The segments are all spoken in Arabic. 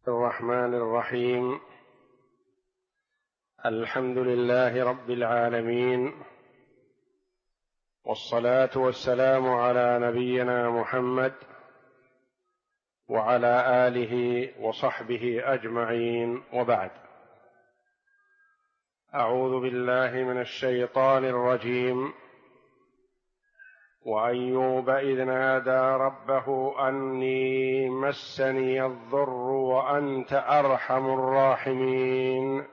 الرحمن الرحيم. الحمد لله رب العالمين، والصلاة والسلام على نبينا محمد وعلى آله وصحبه أجمعين، وبعد. أعوذ بالله من الشيطان الرجيم. وأيوب إذ نادى ربه أني مسني الضر وأنت أرحم الراحمين،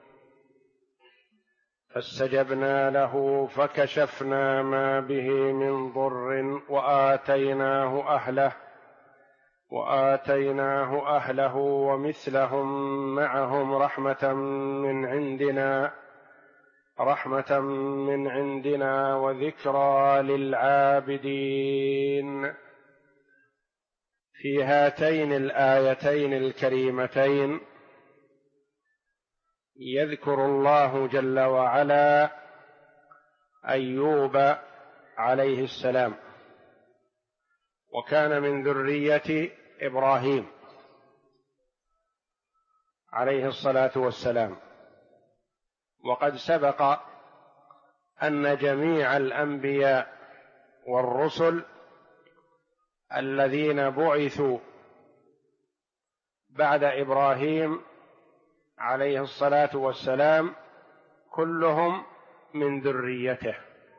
فاستجبنا له فكشفنا ما به من ضر وآتيناه أهله ومثلهم معهم رحمة من عندنا وذكرى للعابدين. في هاتين الآيتين الكريمتين يذكر الله جل وعلا أيوب عليه السلام، وكان من ذرية إبراهيم عليه الصلاة والسلام. وقد سبق أن جميع الأنبياء والرسل الذين بعثوا بعد إبراهيم عليه الصلاة والسلام كلهم من ذريته،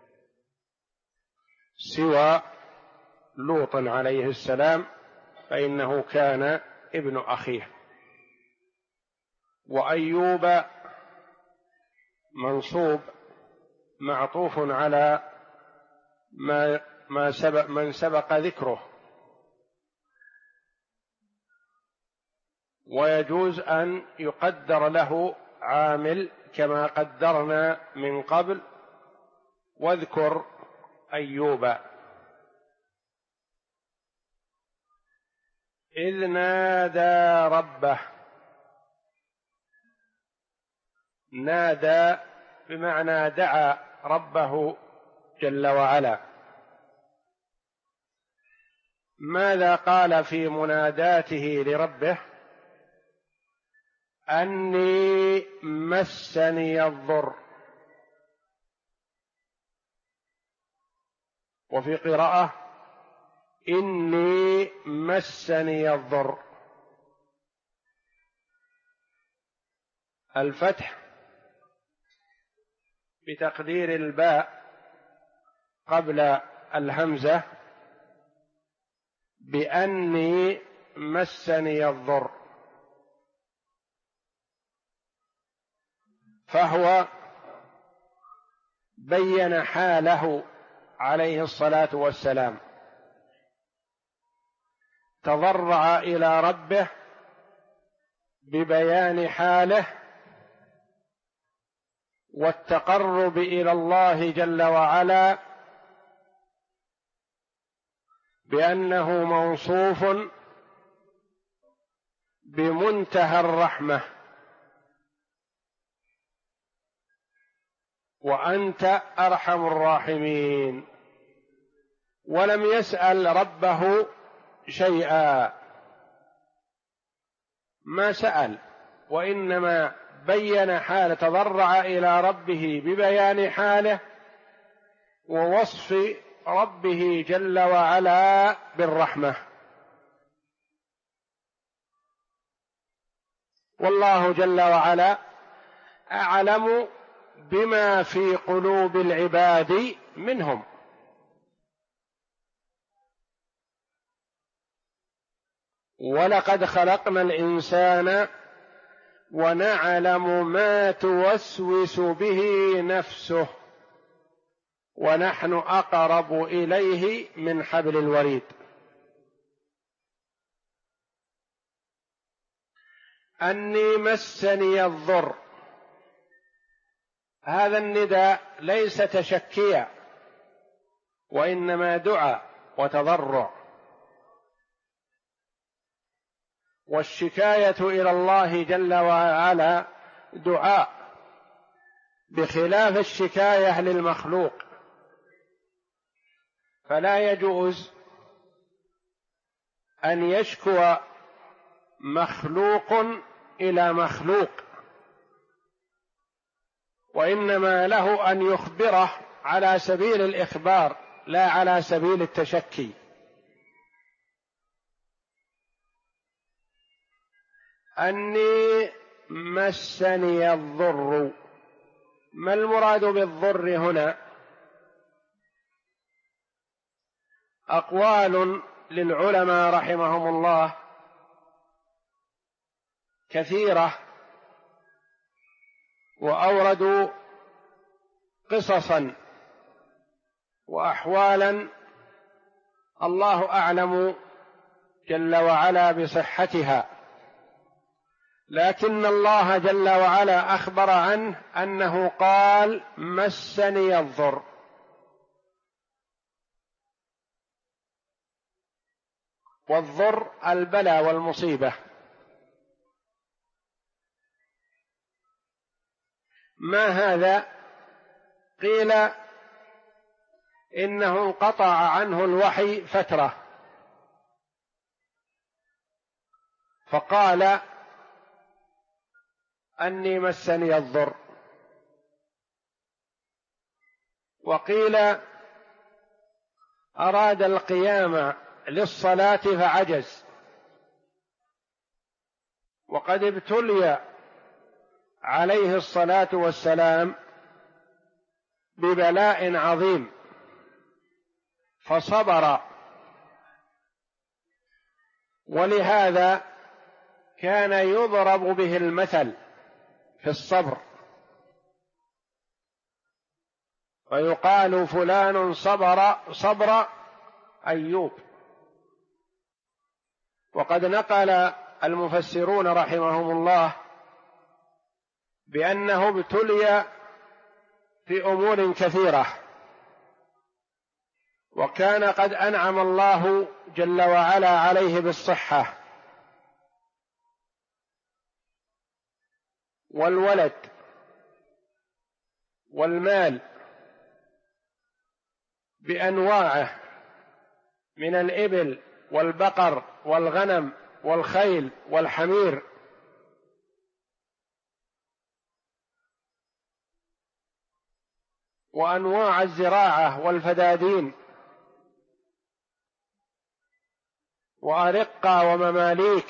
سوى لوط عليه السلام فإنه كان ابن أخيه. وأيوب منصوب معطوف على من سبق ذكره، ويجوز أن يقدر له عامل كما قدرنا من قبل. واذكر أيوب إذ نادى ربه. نادى بمعنى دعا ربه جل وعلا. ماذا قال في مناداته لربه؟ أني مسني الضر، وفي قراءة إني مسني الضر. الفتح بتقدير الباء قبل الهمزة بأني مسني الضر، فهو بين حاله عليه الصلاة والسلام، تضرع إلى ربه ببيان حاله والتقرب إلى الله جل وعلا بأنه موصوف بمنتهى الرحمة، وأنت أرحم الراحمين. ولم يسأل ربه شيئا، ما سأل، وإنما بين حاله، تضرع إلى ربه ببيان حاله ووصف ربه جل وعلا بالرحمة. والله جل وعلا أعلم بما في قلوب العباد منهم. ولقد خلقنا الإنسان ونعلم ما توسوس به نفسه ونحن أقرب إليه من حبل الوريد. أني مسني الضر، هذا النداء ليس تشكيا، وإنما دعاء وتضرع. والشكاية إلى الله جل وعلا دعاء، بخلاف الشكاية للمخلوق، فلا يجوز أن يشكو مخلوق إلى مخلوق، وإنما له أن يخبره على سبيل الإخبار لا على سبيل التشكي. أني مسني الضر، ما المراد بالضر هنا؟ أقوال للعلماء رحمهم الله كثيرة، وأوردوا قصصا وأحوالا الله أعلم جل وعلا بصحتها، لكن الله جل وعلا أخبر عنه أنه قال مسني الضر، والضر البلاء والمصيبة. ما هذا؟ قيل إنه انقطع عنه الوحي فترة، فقال أني مسني الضر. وقيل أراد القيام للصلاة فعجز، وقد ابتلي عليه الصلاة والسلام ببلاء عظيم فصبر، ولهذا كان يضرب به المثل في الصبر، ويقال فلان صبر صبر أيوب. وقد نقل المفسرون رحمهم الله بأنه ابتلي في أمور كثيرة، وكان قد أنعم الله جل وعلا عليه بالصحة والولد والمال بأنواعه من الإبل والبقر والغنم والخيل والحمير، وأنواع الزراعة والفدادين وأرقة ومماليك،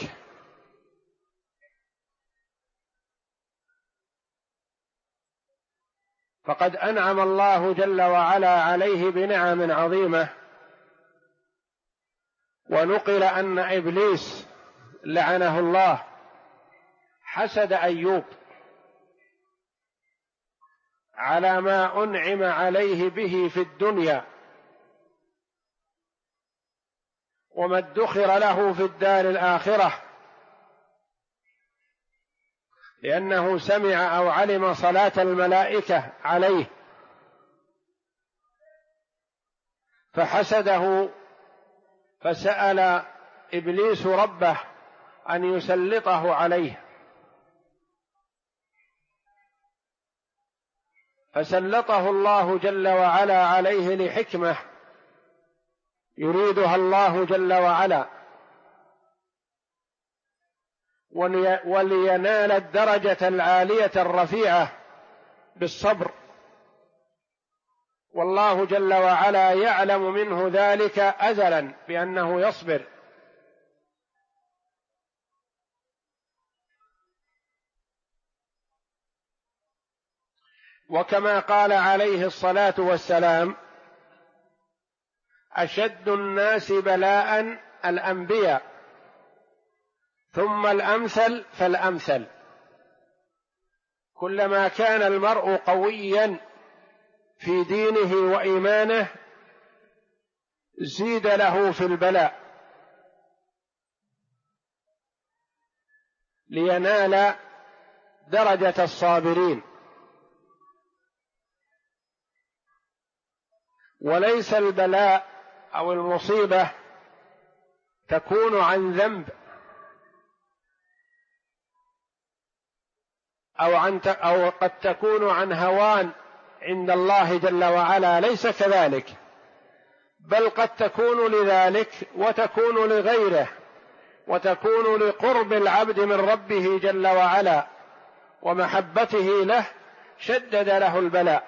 فقد أنعم الله جل وعلا عليه بنعم عظيمة. ونقل أن إبليس لعنه الله حسد أيوب على ما أنعم عليه به في الدنيا وما ادخر له في الدار الآخرة، لأنه سمع أو علم صلاة الملائكة عليه فحسده، فسأل إبليس ربه أن يسلطه عليه، فسلطه الله جل وعلا عليه لحكمة يريدها الله جل وعلا، ولينال الدرجة العالية الرفيعة بالصبر، والله جل وعلا يعلم منه ذلك أزلا بأنه يصبر. وكما قال عليه الصلاة والسلام أشد الناس بلاء الأنبياء ثم الأمثل فالأمثل، كلما كان المرء قويا في دينه وإيمانه زيد له في البلاء لينال درجة الصابرين. وليس البلاء أو المصيبة تكون عن ذنب أو قد تكون عن هوان عند الله جل وعلا، ليس كذلك، بل قد تكون لذلك وتكون لغيره، وتكون لقرب العبد من ربه جل وعلا ومحبته له شدد له البلاء.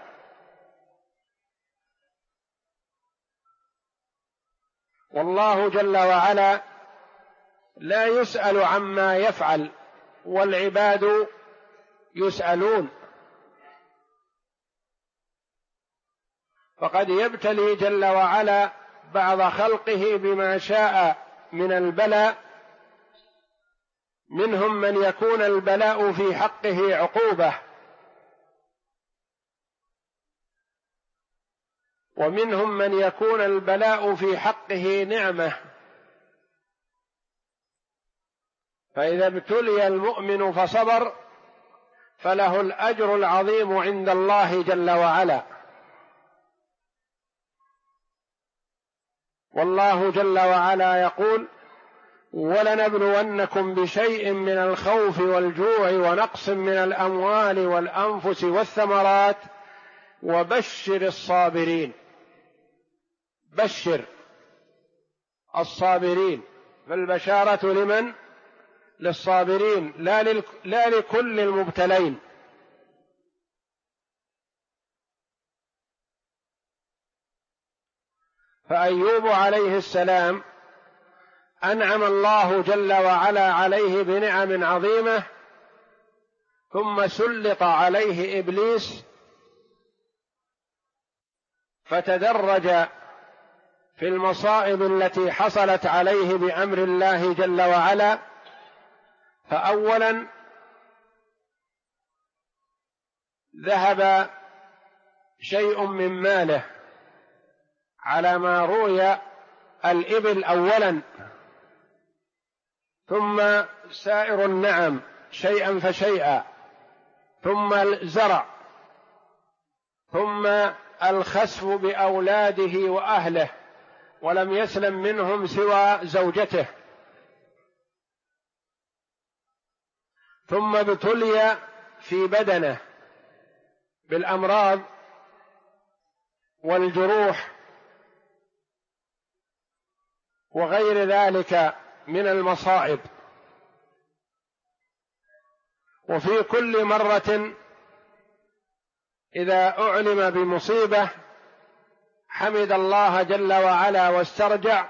والله جل وعلا لا يسأل عما يفعل والعباد يسألون، فقد يبتلي جل وعلا بعض خلقه بما شاء من البلاء، منهم من يكون البلاء في حقه عقوبة، ومنهم من يكون البلاء في حقه نعمة. فإذا ابتلي المؤمن فصبر فله الأجر العظيم عند الله جل وعلا. والله جل وعلا يقول: ولنبلونكم بشيء من الخوف والجوع ونقص من الأموال والأنفس والثمرات وبشر الصابرين. بشر الصابرين، فالبشارة لمن؟ للصابرين، لا لكل المبتلين. فأيوب عليه السلام أنعم الله جل وعلا عليه بنعم عظيمة، ثم سلط عليه إبليس فتدرج في المصائب التي حصلت عليه بأمر الله جل وعلا. فأولا ذهب شيء من ماله على ما روي، الإبل أولا، ثم سائر النعم شيئا فشيئا، ثم الزرع، ثم الخسف بأولاده وأهله، ولم يسلم منهم سوى زوجته، ثم ابتلي في بدنه بالأمراض والجروح وغير ذلك من المصائب. وفي كل مرة إذا أعلم بمصيبة حمد الله جل وعلا واسترجع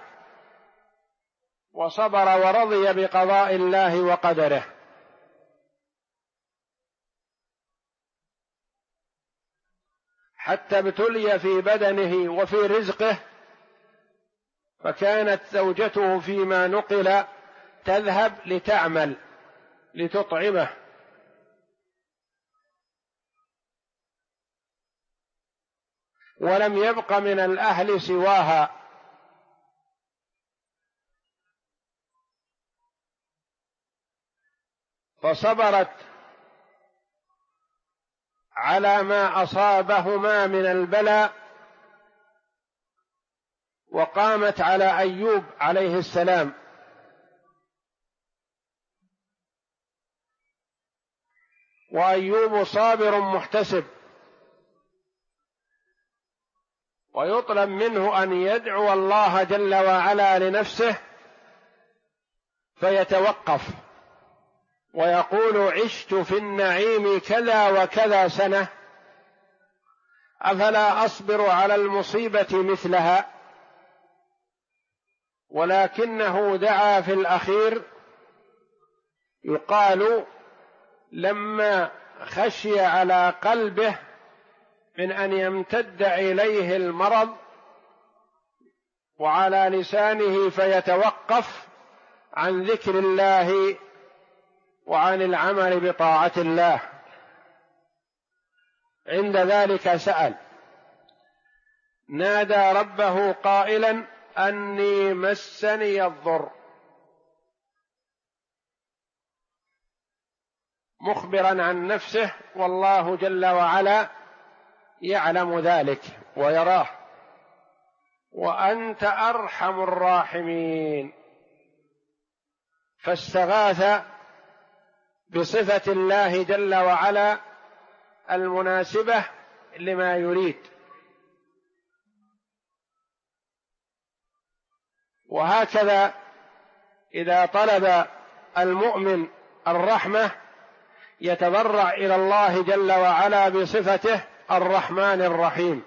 وصبر ورضي بقضاء الله وقدره. حتى ابتلي في بدنه وفي رزقه، فكانت زوجته فيما نقل تذهب لتعمل لتطعمه، ولم يبق من الأهل سواها، فصبرت على ما أصابهما من البلاء، وقامت على أيوب عليه السلام. وأيوب صابر محتسب، ويطلب منه أن يدعو الله جل وعلا لنفسه فيتوقف ويقول: عشت في النعيم كذا وكذا سنة، أفلا أصبر على المصيبة مثلها؟ ولكنه دعا في الأخير، يقال لما خشي على قلبه من أن يمتد إليه المرض وعلى لسانه فيتوقف عن ذكر الله وعن العمل بطاعة الله، عند ذلك سأل، نادى ربه قائلا: أني مسني الضر، مخبرا عن نفسه، والله جل وعلا يعلم ذلك ويراه، وأنت أرحم الراحمين. فاستغاث بصفة الله جل وعلا المناسبة لما يريد. وهكذا إذا طلب المؤمن الرحمة يتضرع إلى الله جل وعلا بصفته الرحمن الرحيم،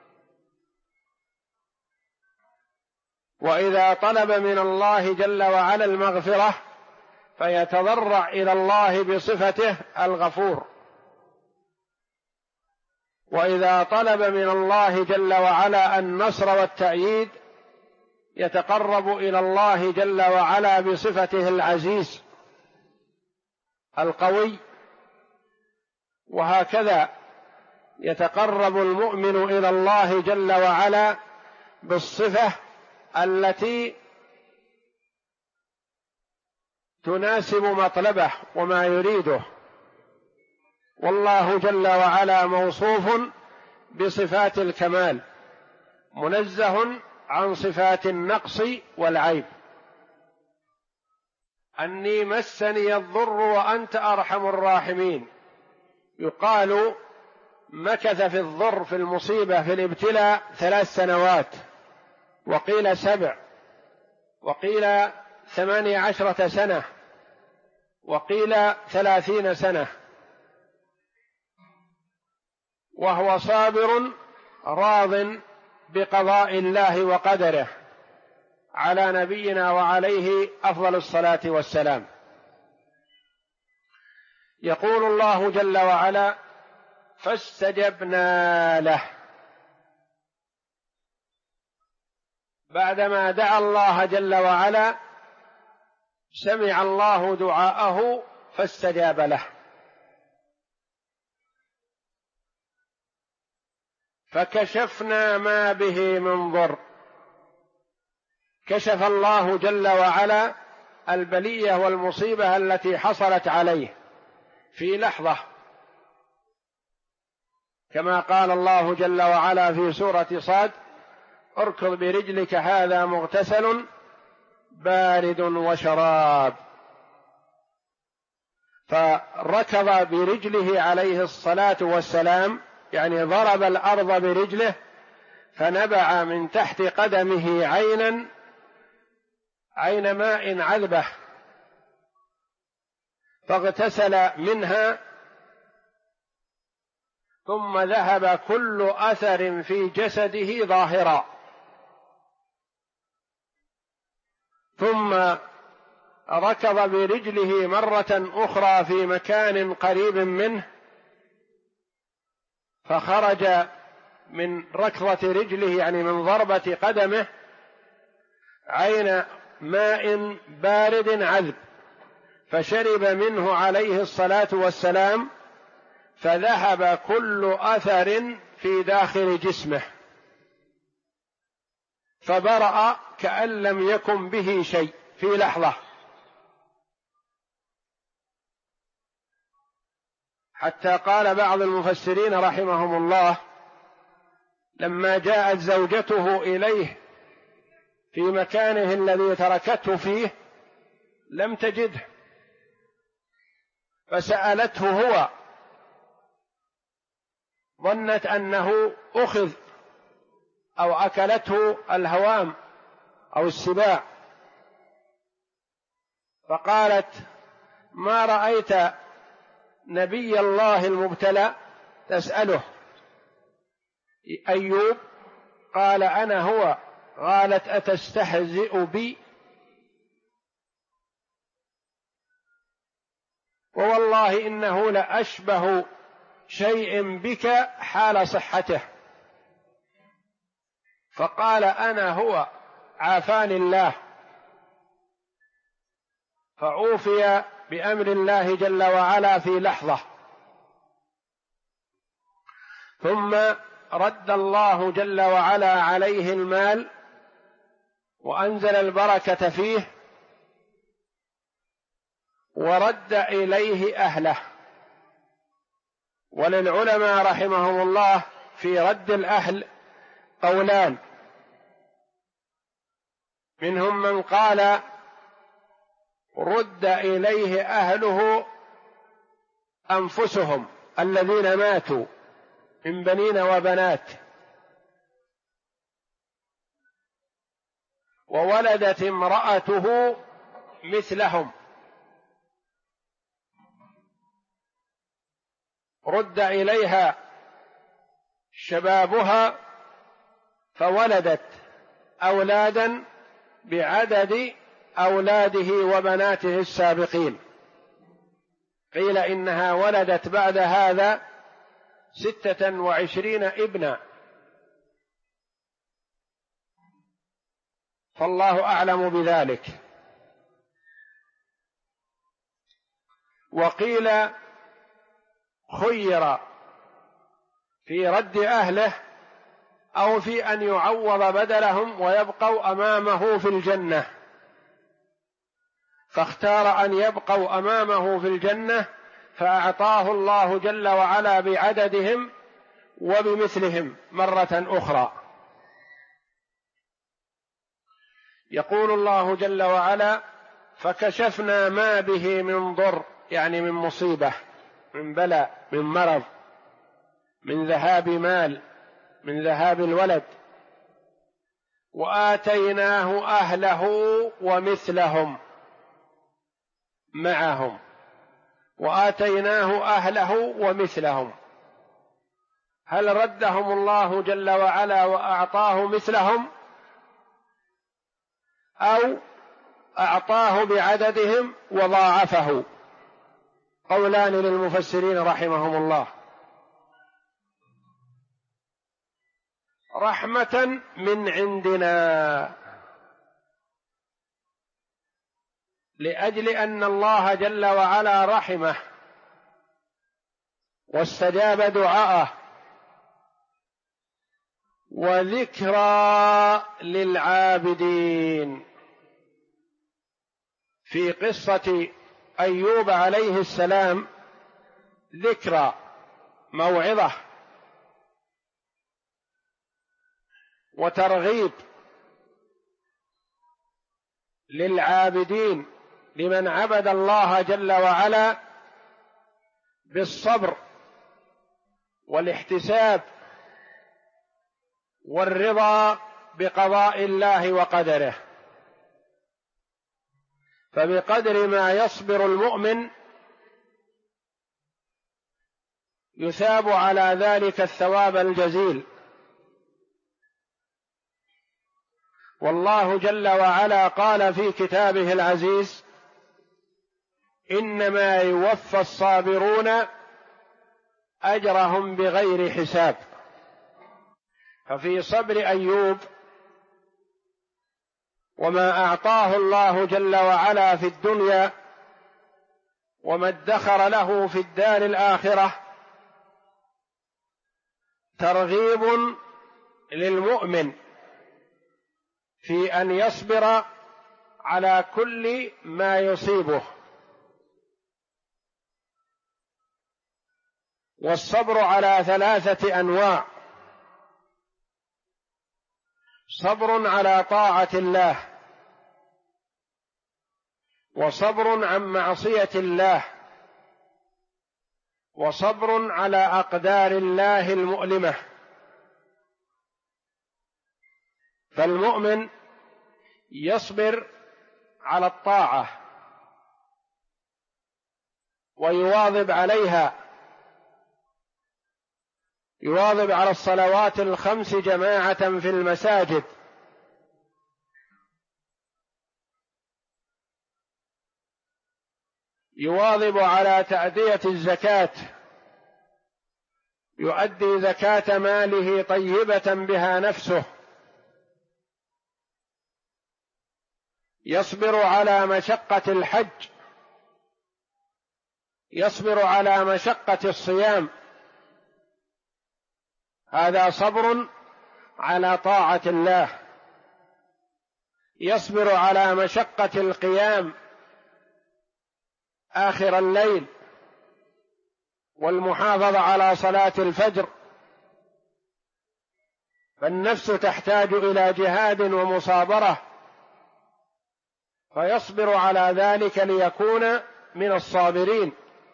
وإذا طلب من الله جل وعلا المغفرة فيتضرع إلى الله بصفته الغفور، وإذا طلب من الله جل وعلا النصر والتأييد يتقرب إلى الله جل وعلا بصفته العزيز القوي، وهكذا يتقرب المؤمن إلى الله جل وعلا بالصفة التي تناسب مطلبه وما يريده. والله جل وعلا موصوف بصفات الكمال، منزه عن صفات النقص والعيب. أني مسني الضر وأنت أرحم الراحمين، يقال مكث في الضر في المصيبة في الابتلاء 3 سنوات، وقيل 7، وقيل 18 سنة، وقيل 30 سنة، وهو صابر راض بقضاء الله وقدره على نبينا وعليه أفضل الصلاة والسلام. يقول الله جل وعلا: فاستجبنا له. بعدما دعا الله جل وعلا سمع الله دعاءه فاستجاب له، فكشفنا ما به من ضر. كشف الله جل وعلا البلية والمصيبة التي حصلت عليه في لحظة، كما قال الله جل وعلا في سورة صاد: اركض برجلك هذا مغتسل بارد وشراب. فركض برجله عليه الصلاة والسلام، يعني ضرب الأرض برجله، فنبع من تحت قدمه عين ماء عذبة، فاغتسل منها، ثم ذهب كل أثر في جسده ظاهرا، ثم ركض برجله مرة أخرى في مكان قريب منه، فخرج من ركضة رجله يعني من ضربة قدمه عين ماء بارد عذب، فشرب منه عليه الصلاة والسلام، فذهب كل أثر في داخل جسمه، فبرأ كأن لم يكن به شيء في لحظة. حتى قال بعض المفسرين رحمهم الله: لما جاءت زوجته إليه في مكانه الذي تركته فيه لم تجده، فسألته هو، ظنت أنه أخذ أو أكلته الهوام أو السباع، فقالت: ما رأيت نبي الله المبتلى تسأله أيوب؟ قال: أنا هو. قالت: أتستهزئ بي؟ ووالله إنه لأشبه شيء بك حال صحته. فقال: أنا هو، عافاني الله. فعوفي بأمر الله جل وعلا في لحظة، ثم رد الله جل وعلا عليه المال وأنزل البركة فيه، ورد إليه أهله. وللعلماء رحمهم الله في رد الأهل قولان، منهم من قال: رد إليه أهله أنفسهم الذين ماتوا من بنين وبنات، وولدت امرأته مثلهم، رد إليها شبابها فولدت أولادا بعدد أولاده وبناته السابقين. قيل إنها ولدت بعد هذا 26 ابنا، فالله أعلم بذلك. وقيل خير في رد أهله أو في أن يعوض بدلهم ويبقوا أمامه في الجنة، فاختار أن يبقوا أمامه في الجنة، فأعطاه الله جل وعلا بعددهم وبمثلهم مرة أخرى. يقول الله جل وعلا: فكشفنا ما به من ضر، يعني من مصيبة، من بلاء، من مرض، من ذهاب مال، من ذهاب الولد، وآتيناه أهله ومثلهم معهم. وآتيناه أهله ومثلهم، هل ردهم الله جل وعلا وأعطاه مثلهم، أو أعطاه بعددهم وضاعفه؟ قولان للمفسرين رحمهم الله. رحمة من عندنا، لأجل أن الله جل وعلا رحمه واستجاب دعاءه، وذكرى للعابدين. في قصة أيوب عليه السلام ذكرى، موعظة وترغيب للعابدين، لمن عبد الله جل وعلا بالصبر والاحتساب والرضا بقضاء الله وقدره. فبقدر ما يصبر المؤمن يثاب على ذلك الثواب الجزيل. والله جل وعلا قال في كتابه العزيز: إنما يوفى الصابرون أجرهم بغير حساب. ففي صبر أيوب وما أعطاه الله جل وعلا في الدنيا وما ادخر له في الدار الآخرة ترغيب للمؤمن في أن يصبر على كل ما يصيبه. والصبر على 3 أنواع: صبر على طاعة الله، وصبر عن معصية الله، وصبر على أقدار الله المؤلمة. فالمؤمن يصبر على الطاعة ويواظب عليها، يواظب على الصلوات الخمس جماعة في المساجد، يواظب على تأدية الزكاة، يؤدي زكاة ماله طيبة بها نفسه، يصبر على مشقة الحج، يصبر على مشقة الصيام. هذا صبر على طاعة الله. يصبر على مشقة القيام آخر الليل والمحافظة على صلاة الفجر، فالنفس تحتاج إلى جهاد ومصابرة، فيصبر على ذلك ليكون من الصابرين.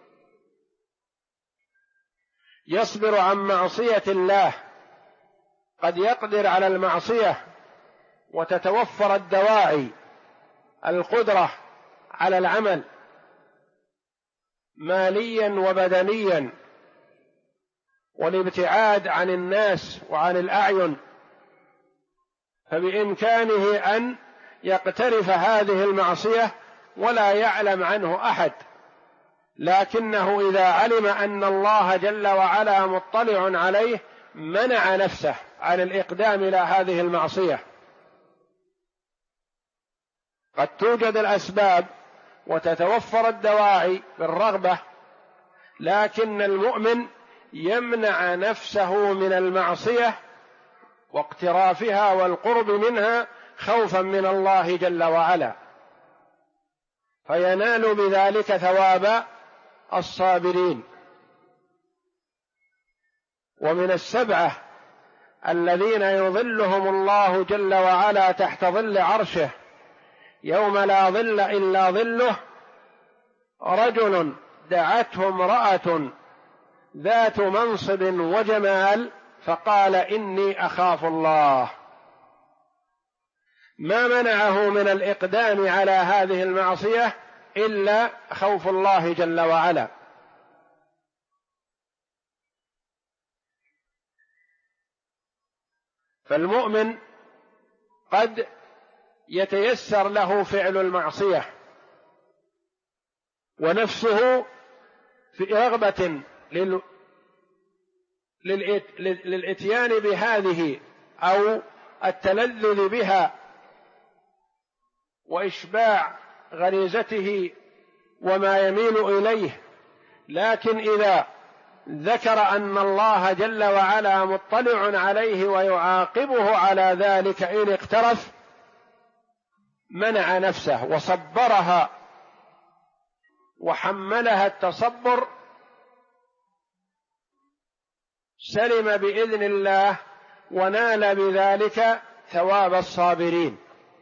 يصبر عن معصية الله، قد يقدر على المعصية وتتوفر الدواعي، القدرة على العمل ماليا وبدنيا، والابتعاد عن الناس وعن الأعين، فبإمكانه أن يقترف هذه المعصية ولا يعلم عنه أحد، لكنه إذا علم أن الله جل وعلا مطلع عليه منع نفسه عن الإقدام إلى هذه المعصية. قد توجد الأسباب وتتوفر الدواعي بالرغبة، لكن المؤمن يمنع نفسه من المعصية واقترافها والقرب منها خوفا من الله جل وعلا، فينال بذلك ثواب الصابرين. ومن السبعة الذين يظلهم الله جل وعلا تحت ظل عرشه يوم لا ظل إلا ظله، رجل دعته امرأة ذات منصب وجمال فقال إني أخاف الله، ما منعه من الإقدام على هذه المعصية إلا خوف الله جل وعلا. فالمؤمن قد يتيسر له فعل المعصية ونفسه في رغبة للإتيان بهذه أو التلذذ بها وإشباع غريزته وما يميل إليه، لكن إذا ذكر أن الله جل وعلا مطلع عليه ويعاقبه على ذلك إن اقترف منع نفسه وصبرها وحملها التصبر، سلم بإذن الله ونال بذلك ثواب الصابرين.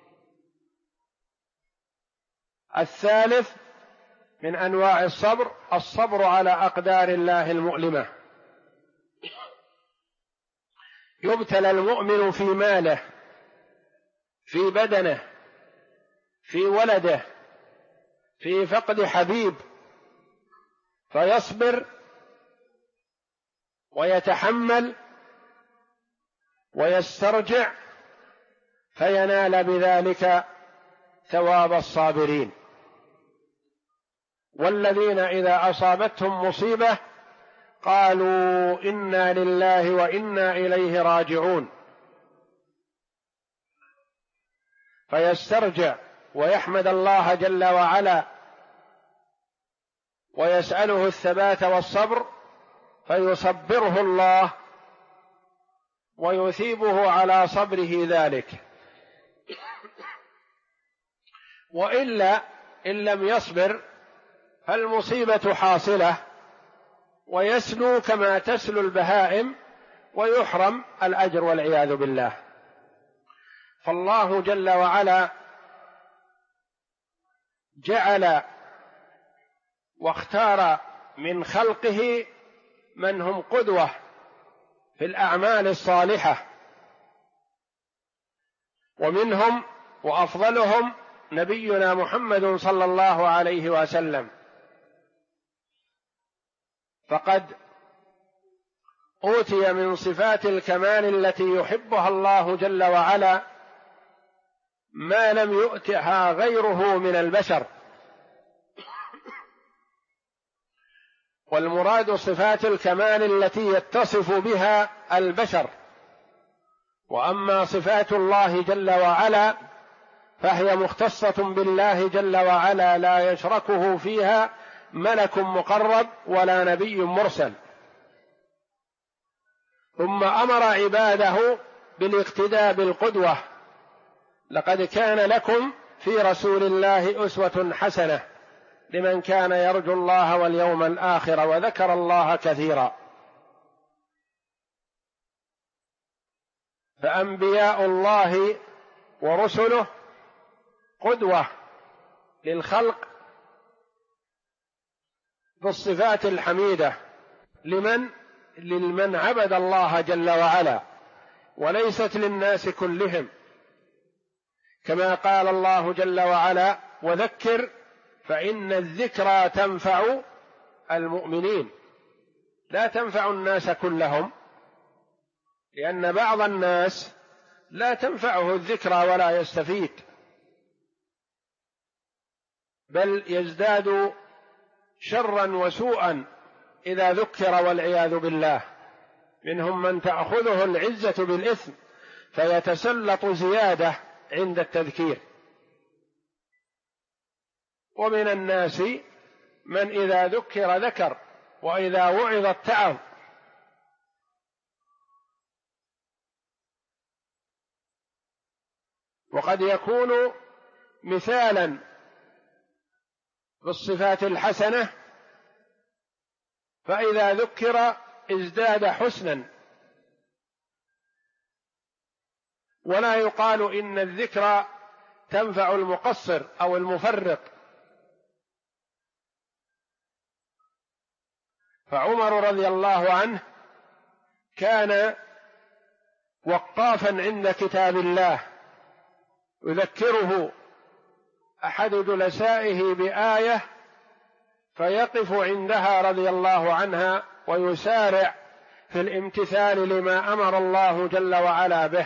الثالث من أنواع الصبر الصبر على أقدار الله المؤلمة. يبتلى المؤمن في ماله، في بدنه، في ولده، في فقد حبيب، فيصبر ويتحمل ويسترجع فينال بذلك ثواب الصابرين. والذين إذا أصابتهم مصيبة قالوا إنا لله وإنا إليه راجعون، فيسترجع ويحمد الله جل وعلا ويسأله الثبات والصبر، فيصبره الله ويثيبه على صبره ذلك. وإلا إن لم يصبر فالمصيبة حاصلة ويسلو كما تسلو البهائم ويحرم الأجر والعياذ بالله. فالله جل وعلا جعل واختار من خلقه من هم قدوة في الأعمال الصالحة، ومنهم وأفضلهم نبينا محمد صلى الله عليه وسلم، فقد أوتي من صفات الكمال التي يحبها الله جل وعلا ما لم يؤتها غيره من البشر. والمراد صفات الكمال التي يتصف بها البشر، وأما صفات الله جل وعلا فهي مختصة بالله جل وعلا لا يشركه فيها ملك مقرب ولا نبي مرسل. ثم أمر عباده بالاقتداء بالقدوة: لقد كان لكم في رسول الله أسوة حسنة لمن كان يرجو الله واليوم الآخر وذكر الله كثيرا. فأنبياء الله ورسله قدوة للخلق بالصفات الحميدة لمن عبد الله جل وعلا، وليست للناس كلهم، كما قال الله جل وعلا: وذكر فإن الذكرى تنفع المؤمنين، لا تنفع الناس كلهم، لأن بعض الناس لا تنفعه الذكرى ولا يستفيد، بل يزداد شرا وسوءا إذا ذكر والعياذ بالله. منهم من تأخذه العزة بالإثم فيتسلط زيادة عند التذكير، ومن الناس من إذا ذكر ذكر وإذا وعظ اتعظ. وقد يكون مثالا بالصفات الحسنة، فإذا ذكر ازداد حسنا. ولا يقال إن الذكر تنفع المقصر أو المفرط. فعمر رضي الله عنه كان وقافا عند كتاب الله، يذكره أحد جلسائه بآية فيقف عندها رضي الله عنها ويسارع في الامتثال لما أمر الله جل وعلا به.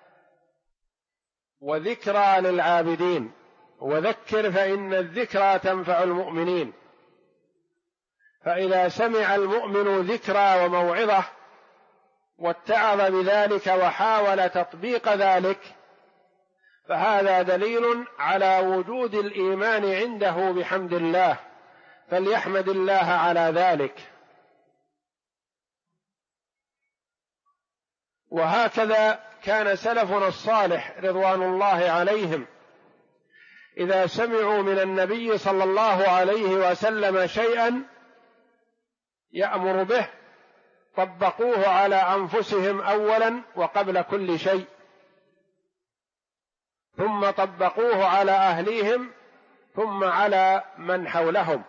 وذكرى للعابدين، وذكر فإن الذكرى تنفع المؤمنين. فإذا سمع المؤمن ذكرى وموعظة واتعظ بذلك وحاول تطبيق ذلك، فهذا دليل على وجود الإيمان عنده بحمد الله، فليحمد الله على ذلك. وهكذا كان سلفنا الصالح رضوان الله عليهم إذا سمعوا من النبي صلى الله عليه وسلم شيئا يأمر به طبقوه على أنفسهم أولا وقبل كل شيء، ثم طبقوه على أهليهم، ثم على من حولهم.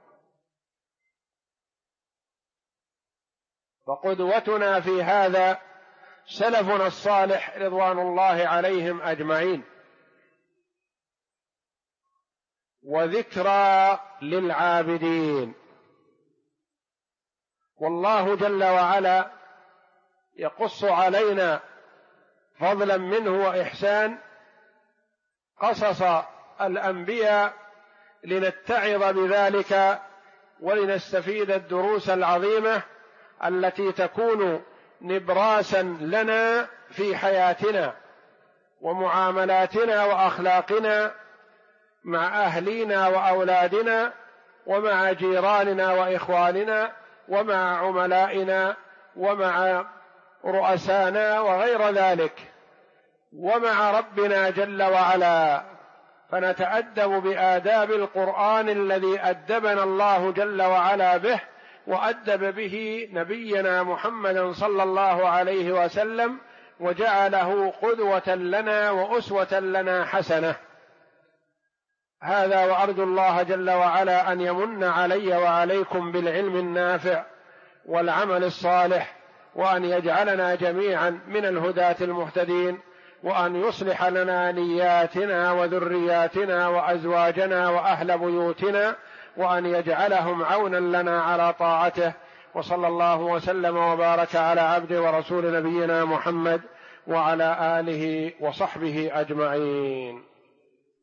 وقدوتنا في هذا سلفنا الصالح رضوان الله عليهم أجمعين. وذكرى للعابدين. والله جل وعلا يقص علينا فضلا منه وإحسان قصص الأنبياء لنتعظ بذلك ولنستفيد الدروس العظيمة التي تكون نبراسا لنا في حياتنا ومعاملاتنا وأخلاقنا مع أهلينا وأولادنا ومع جيراننا وإخواننا ومع عملائنا ومع رؤسانا وغير ذلك ومع ربنا جل وعلا، فنتأدب بآداب القرآن الذي أدبنا الله جل وعلا به وأدب به نبينا محمد صلى الله عليه وسلم، وجعله قدوة لنا وأسوة لنا حسنة. هذا وأرجو الله جل وعلا أن يمن علي وعليكم بالعلم النافع والعمل الصالح، وأن يجعلنا جميعا من الهداة المهتدين، وأن يصلح لنا نياتنا وذرياتنا وأزواجنا وأهل بيوتنا، وأن يجعلهم عونا لنا على طاعته. وصلى الله وسلم وبارك على عبده ورسول نبينا محمد وعلى آله وصحبه أجمعين.